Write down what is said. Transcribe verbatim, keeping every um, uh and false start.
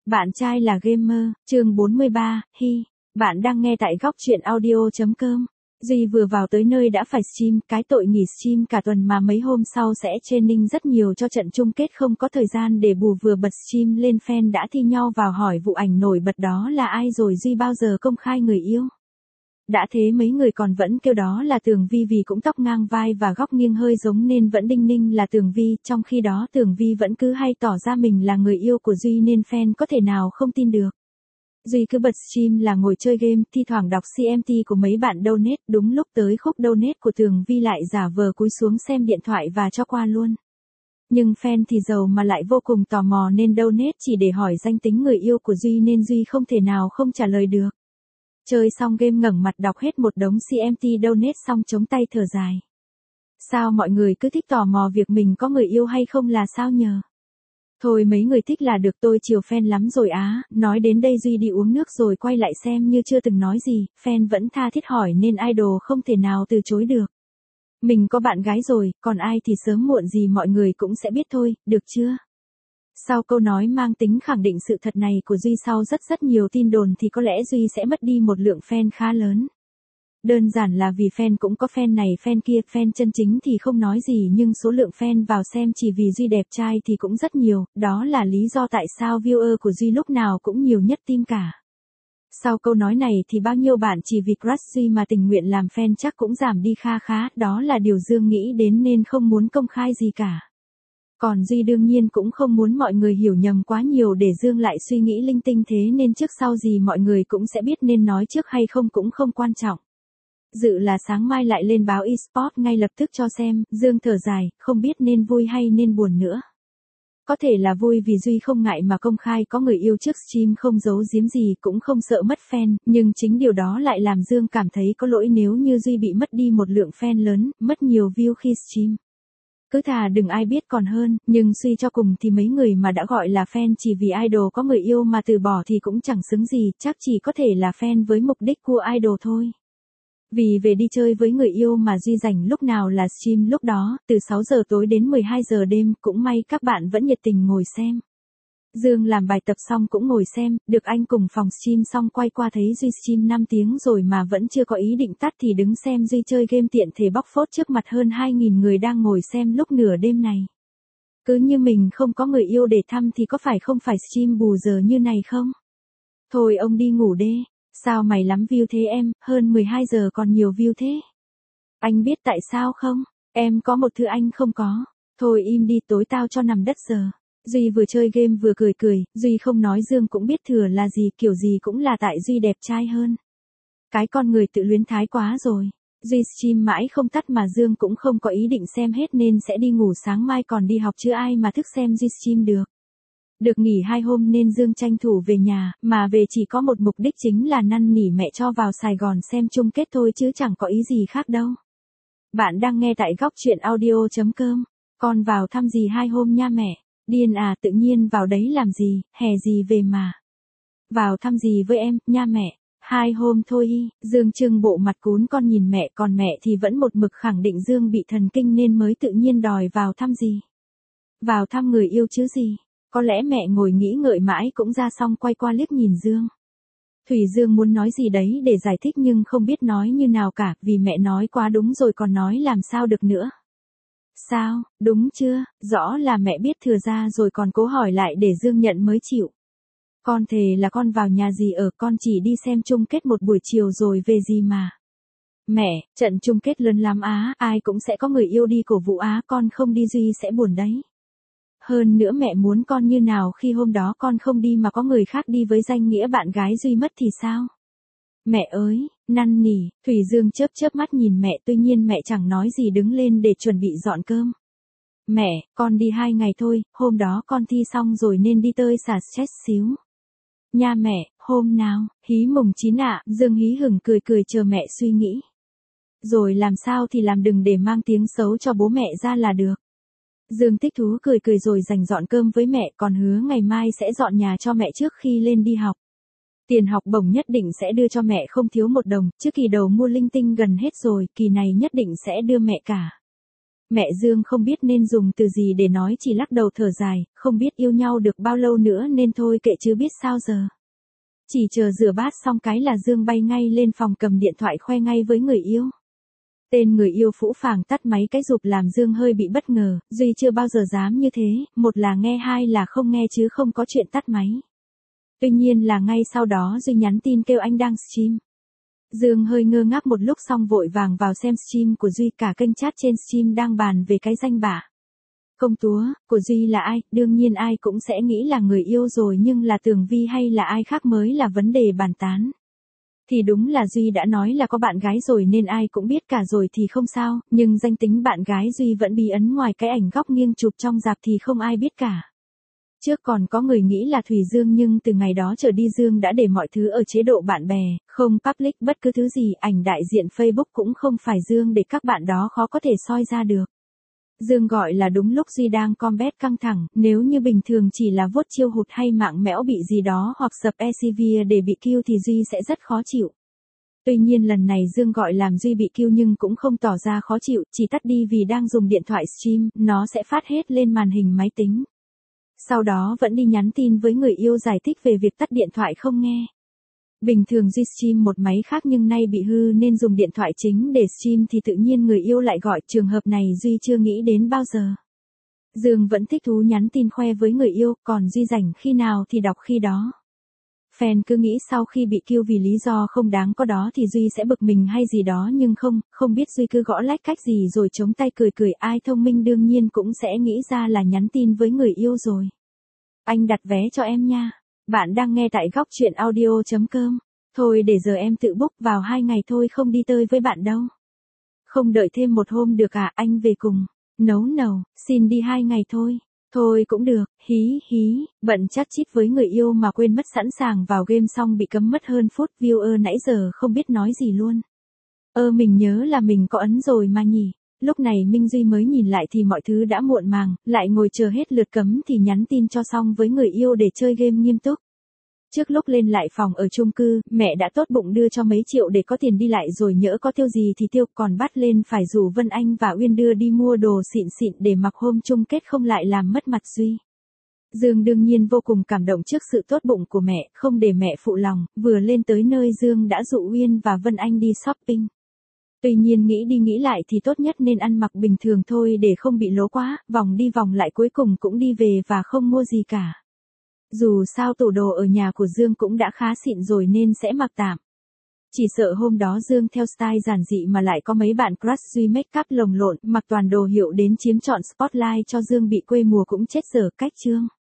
Bạn trai là gamer, chương bốn mươi ba, hi. Bạn đang nghe tại góc truyện audio chấm com. Duy vừa vào tới nơi đã phải stream, cái tội nghỉ stream cả tuần mà mấy hôm sau sẽ training rất nhiều cho trận chung kết không có thời gian để bù vừa bật stream lên fan đã thi nhau vào hỏi vụ ảnh nổi bật đó là ai rồi Duy bao giờ công khai người yêu. Đã thế mấy người còn vẫn kêu đó là Tường Vi vì cũng tóc ngang vai và góc nghiêng hơi giống nên vẫn đinh ninh là Tường Vi, trong khi đó Tường Vi vẫn cứ hay tỏ ra mình là người yêu của Duy nên fan có thể nào không tin được. Duy cứ bật stream là ngồi chơi game, thi thoảng đọc xê em tê của mấy bạn donate, đúng lúc tới khúc donate của Tường Vi lại giả vờ cúi xuống xem điện thoại và cho qua luôn. Nhưng fan thì giàu mà lại vô cùng tò mò nên donate chỉ để hỏi danh tính người yêu của Duy nên Duy không thể nào không trả lời được. Chơi xong game ngẩng mặt đọc hết một đống xê em tê donate xong chống tay thở dài. Sao mọi người cứ thích tò mò việc mình có người yêu hay không là sao nhờ? Thôi mấy người thích là được, tôi chiều fan lắm rồi á. Nói đến đây Duy đi uống nước rồi quay lại xem như chưa từng nói gì, fan vẫn tha thiết hỏi nên idol không thể nào từ chối được. Mình có bạn gái rồi, còn ai thì sớm muộn gì mọi người cũng sẽ biết thôi, được chưa? Sau câu nói mang tính khẳng định sự thật này của Duy sau rất rất nhiều tin đồn thì có lẽ Duy sẽ mất đi một lượng fan khá lớn. Đơn giản là vì fan cũng có fan này fan kia, fan chân chính thì không nói gì nhưng số lượng fan vào xem chỉ vì Duy đẹp trai thì cũng rất nhiều, đó là lý do tại sao viewer của Duy lúc nào cũng nhiều nhất team cả. Sau câu nói này thì bao nhiêu bạn chỉ vì crush Duy mà tình nguyện làm fan chắc cũng giảm đi kha khá, đó là điều Dương nghĩ đến nên không muốn công khai gì cả. Còn Duy đương nhiên cũng không muốn mọi người hiểu nhầm quá nhiều để Dương lại suy nghĩ linh tinh thế nên trước sau gì mọi người cũng sẽ biết nên nói trước hay không cũng không quan trọng. Dự là sáng mai lại lên báo eSport ngay lập tức cho xem, Dương thở dài, không biết nên vui hay nên buồn nữa. Có thể là vui vì Duy không ngại mà công khai có người yêu trước stream không giấu giếm gì cũng không sợ mất fan, nhưng chính điều đó lại làm Dương cảm thấy có lỗi nếu như Duy bị mất đi một lượng fan lớn, mất nhiều view khi stream. Cứ thà đừng ai biết còn hơn, nhưng suy cho cùng thì mấy người mà đã gọi là fan chỉ vì idol có người yêu mà từ bỏ thì cũng chẳng xứng gì, chắc chỉ có thể là fan với mục đích của idol thôi. Vì về đi chơi với người yêu mà Duy dành lúc nào là stream lúc đó, từ sáu giờ tối đến mười hai giờ đêm, cũng may các bạn vẫn nhiệt tình ngồi xem. Dương làm bài tập xong cũng ngồi xem, được anh cùng phòng stream xong quay qua thấy Duy stream năm tiếng rồi mà vẫn chưa có ý định tắt thì đứng xem Duy chơi game tiện thể bóc phốt trước mặt hơn hai nghìn người đang ngồi xem lúc nửa đêm này. Cứ như mình không có người yêu để thăm thì có phải không phải stream bù giờ như này không? Thôi ông đi ngủ đê. Sao mày lắm view thế em, hơn mười hai giờ còn nhiều view thế? Anh biết tại sao không? Em có một thứ anh không có. Thôi im đi, tối tao cho nằm đất giờ. Duy vừa chơi game vừa cười cười, Duy không nói Dương cũng biết thừa là gì, kiểu gì cũng là tại Duy đẹp trai hơn. Cái con người tự luyến thái quá rồi. Duy stream mãi không tắt mà Dương cũng không có ý định xem hết nên sẽ đi ngủ, sáng mai còn đi học chứ ai mà thức xem Duy stream được. Được nghỉ hai hôm nên Dương tranh thủ về nhà, mà về chỉ có một mục đích chính là năn nỉ mẹ cho vào Sài Gòn xem chung kết thôi chứ chẳng có ý gì khác đâu. Bạn đang nghe tại góc truyện audio chấm com. Con vào thăm gì hai hôm nha mẹ. Điên à, tự nhiên vào đấy làm gì, hè gì về mà. Vào thăm gì với em, nha mẹ. Hai hôm thôi y, Dương trưng bộ mặt cún con nhìn mẹ, còn mẹ thì vẫn một mực khẳng định Dương bị thần kinh nên mới tự nhiên đòi vào thăm gì. Vào thăm người yêu chứ gì. Có lẽ mẹ ngồi nghĩ ngợi mãi cũng ra xong quay qua liếc nhìn Dương. Thủy Dương muốn nói gì đấy để giải thích nhưng không biết nói như nào cả vì mẹ nói quá đúng rồi còn nói làm sao được nữa. Sao, đúng chưa, rõ là mẹ biết thừa ra rồi còn cố hỏi lại để Dương nhận mới chịu. Con thề là con vào nhà gì ở, con chỉ đi xem chung kết một buổi chiều rồi về gì mà. Mẹ, trận chung kết lớn lắm á, ai cũng sẽ có người yêu đi cổ vũ á, con không đi Duy sẽ buồn đấy. Hơn nữa mẹ muốn con như nào khi hôm đó con không đi mà có người khác đi với danh nghĩa bạn gái Duy mất thì sao? Mẹ ơi, năn nỉ, Thủy Dương chớp chớp mắt nhìn mẹ tuy nhiên mẹ chẳng nói gì đứng lên để chuẩn bị dọn cơm. Mẹ, con đi hai ngày thôi, hôm đó con thi xong rồi nên đi tơi xả stress xíu. Nha mẹ, hôm nào, hí mùng chín ạ, Dương hí hửng cười cười chờ mẹ suy nghĩ. Rồi làm sao thì làm đừng để mang tiếng xấu cho bố mẹ ra là được. Dương thích thú cười cười rồi dành dọn cơm với mẹ còn hứa ngày mai sẽ dọn nhà cho mẹ trước khi lên đi học. Tiền học bổng nhất định sẽ đưa cho mẹ không thiếu một đồng, chứ kỳ đầu mua linh tinh gần hết rồi, kỳ này nhất định sẽ đưa mẹ cả. Mẹ Dương không biết nên dùng từ gì để nói, chỉ lắc đầu thở dài, không biết yêu nhau được bao lâu nữa nên thôi kệ chứ biết sao giờ. Chỉ chờ rửa bát xong cái là Dương bay ngay lên phòng cầm điện thoại khoe ngay với người yêu. Tên người yêu phũ phàng tắt máy cái rụp làm Dương hơi bị bất ngờ, Duy chưa bao giờ dám như thế, một là nghe hai là không nghe chứ không có chuyện tắt máy. Tuy nhiên là ngay sau đó Duy nhắn tin kêu anh đang stream. Dương hơi ngơ ngác một lúc xong vội vàng vào xem stream của Duy, cả kênh chat trên stream đang bàn về cái danh bạ công túa của Duy là ai, đương nhiên ai cũng sẽ nghĩ là người yêu rồi, nhưng là Tường Vi hay là ai khác mới là vấn đề bàn tán. Thì đúng là Duy đã nói là có bạn gái rồi nên ai cũng biết cả rồi thì không sao, nhưng danh tính bạn gái Duy vẫn bí ẩn, ngoài cái ảnh góc nghiêng chụp trong rạp thì không ai biết cả. Trước còn có người nghĩ là Thùy Dương, nhưng từ ngày đó trở đi Dương đã để mọi thứ ở chế độ bạn bè, không public bất cứ thứ gì, ảnh đại diện Facebook cũng không phải Dương để các bạn đó khó có thể soi ra được. Dương gọi là đúng lúc Duy đang combat căng thẳng, nếu như bình thường chỉ là vuốt chiêu hụt hay mạng mẽo bị gì đó hoặc sập e xê vê để bị kill thì Duy sẽ rất khó chịu. Tuy nhiên lần này Dương gọi làm Duy bị kill nhưng cũng không tỏ ra khó chịu, chỉ tắt đi vì đang dùng điện thoại stream, nó sẽ phát hết lên màn hình máy tính. Sau đó vẫn đi nhắn tin với người yêu giải thích về việc tắt điện thoại không nghe. Bình thường Duy stream một máy khác nhưng nay bị hư nên dùng điện thoại chính để stream thì tự nhiên người yêu lại gọi, trường hợp này Duy chưa nghĩ đến bao giờ. Dương vẫn thích thú nhắn tin khoe với người yêu, còn Duy rảnh khi nào thì đọc khi đó. Fan cứ nghĩ sau khi bị kill vì lý do không đáng có đó thì Duy sẽ bực mình hay gì đó, nhưng không, không biết Duy cứ gõ like cách gì rồi chống tay cười cười, ai thông minh đương nhiên cũng sẽ nghĩ ra là nhắn tin với người yêu rồi. Anh đặt vé cho em nha. Bạn đang nghe tại góc truyện audio chấm com. Thôi để giờ em tự book vào hai ngày thôi, không đi tơi với bạn đâu. Không đợi thêm một hôm được à, anh về cùng. Nấu nầu, xin đi hai ngày thôi. Thôi cũng được, hí hí, bận chat chít với người yêu mà quên mất sẵn sàng vào game xong bị cấm mất hơn phút, viewer nãy giờ không biết nói gì luôn. Ơ mình nhớ là mình có ấn rồi mà nhỉ. Lúc này Minh Duy mới nhìn lại thì mọi thứ đã muộn màng, lại ngồi chờ hết lượt cấm thì nhắn tin cho xong với người yêu để chơi game nghiêm túc. Trước lúc lên lại phòng ở chung cư, mẹ đã tốt bụng đưa cho mấy triệu để có tiền đi lại rồi nhỡ có tiêu gì thì tiêu, còn bắt lên phải rủ Vân Anh và Uyên đưa đi mua đồ xịn xịn để mặc hôm chung kết không lại làm mất mặt Duy. Dương đương nhiên vô cùng cảm động trước sự tốt bụng của mẹ, không để mẹ phụ lòng, vừa lên tới nơi Dương đã dụ Uyên và Vân Anh đi shopping. Tuy nhiên nghĩ đi nghĩ lại thì tốt nhất nên ăn mặc bình thường thôi để không bị lố quá, vòng đi vòng lại cuối cùng cũng đi về và không mua gì cả. Dù sao tủ đồ ở nhà của Dương cũng đã khá xịn rồi nên sẽ mặc tạm. Chỉ sợ hôm đó Dương theo style giản dị mà lại có mấy bạn crush Duy make up lồng lộn, mặc toàn đồ hiệu đến chiếm trọn spotlight cho Dương bị quê mùa cũng chết dở cách chương.